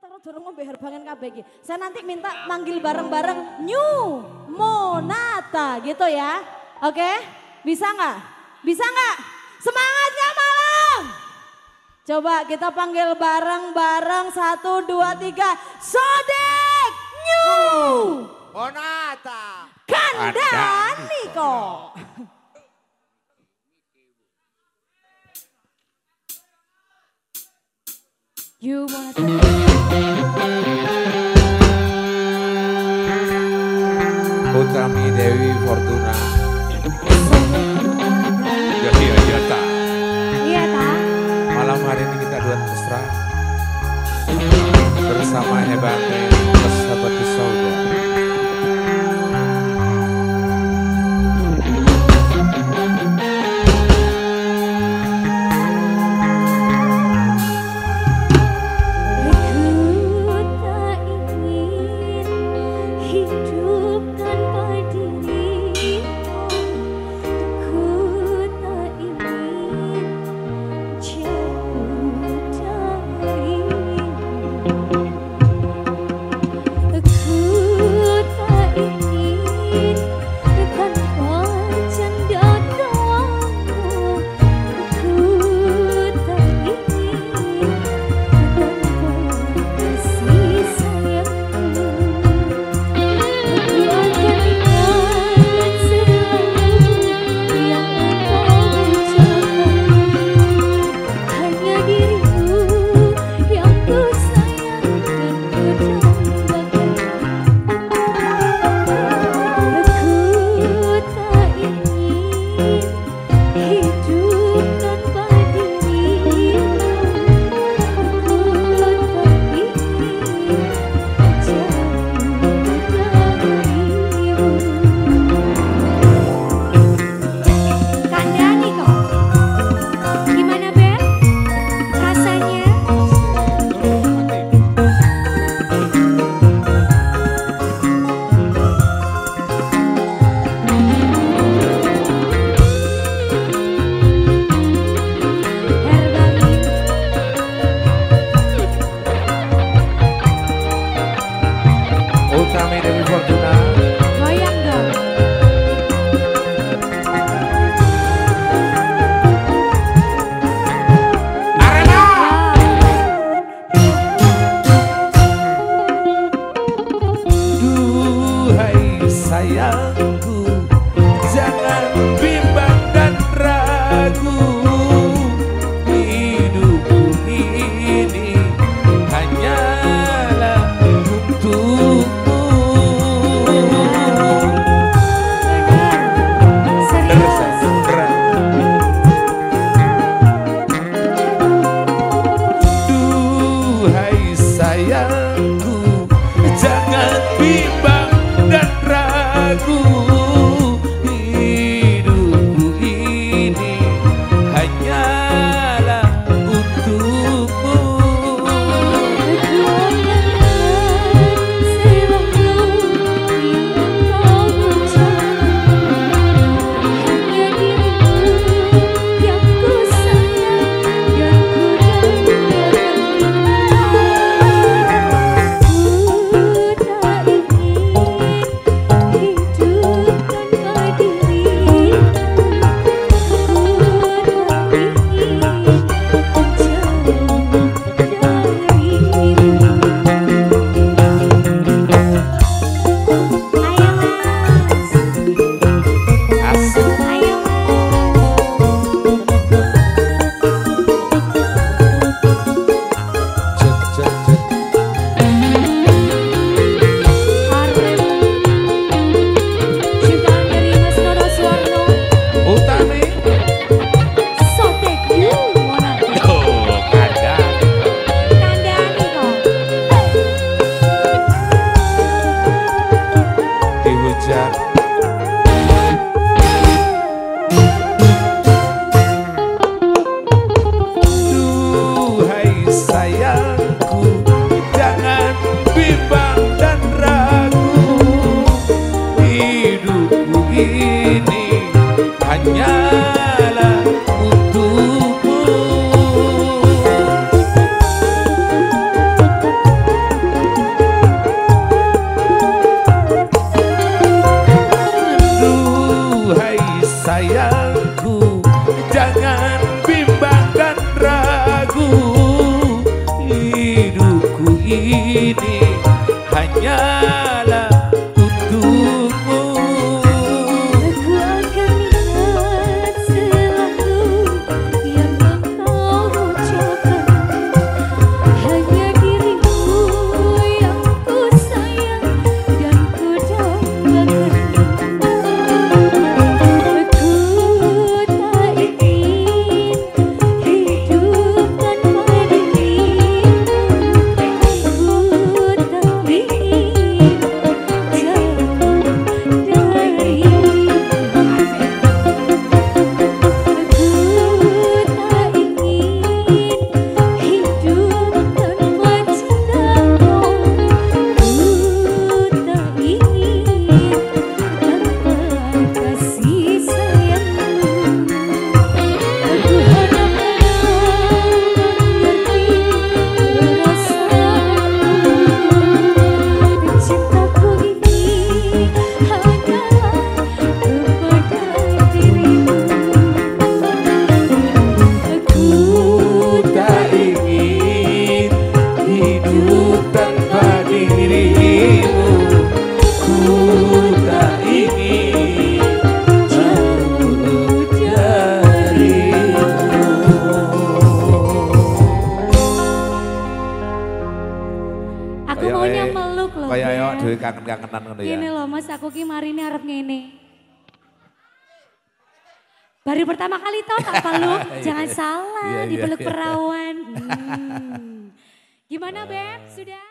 Taro dorong ngombe herbangan kabeh iki. Saya nanti minta manggil bareng-bareng New Monata gitu ya. Oke? Bisa nggak? Bisa nggak? Semangatnya malam. Coba kita panggil bareng-bareng 1, 2, 3. Sodek New Monata. Kandaniko. You wanna Putrami Dewi Fortuna. Iya, iya, tak. Iya, tak. Malam hari ini kita dua mesra bersama hebatnya sahabat saudara. ini hanyalah untukmu. Aku akan ingat selalu yang engkau ucapkan. Hanya dirimu yang ku sayang dan ku dambakan. Aku tak ingin hidup tanpa dirimu. Aku tak ingin jauh darimu. Aku tak ingin hidup tanpa cintamu. Aku tak ingin tanpa kasih sayangmu. Aku harap mengerti perasaanmu. Cintaku ini hanyalah kepada dirimu. Aku Tak ingin hidup tanpa dirimu. Ku tak ingin jauh darimu. Aku maunya meluk loh. Kayak ayo Beb. dhewe kangen-kangenan ngono ya. Gini loh Mas, aku ki mari ini arep ngene. Baru pertama kali tau tak peluk, jangan salah Iya, iya, dipeluk iya. perawan. Gimana Beb, sudah?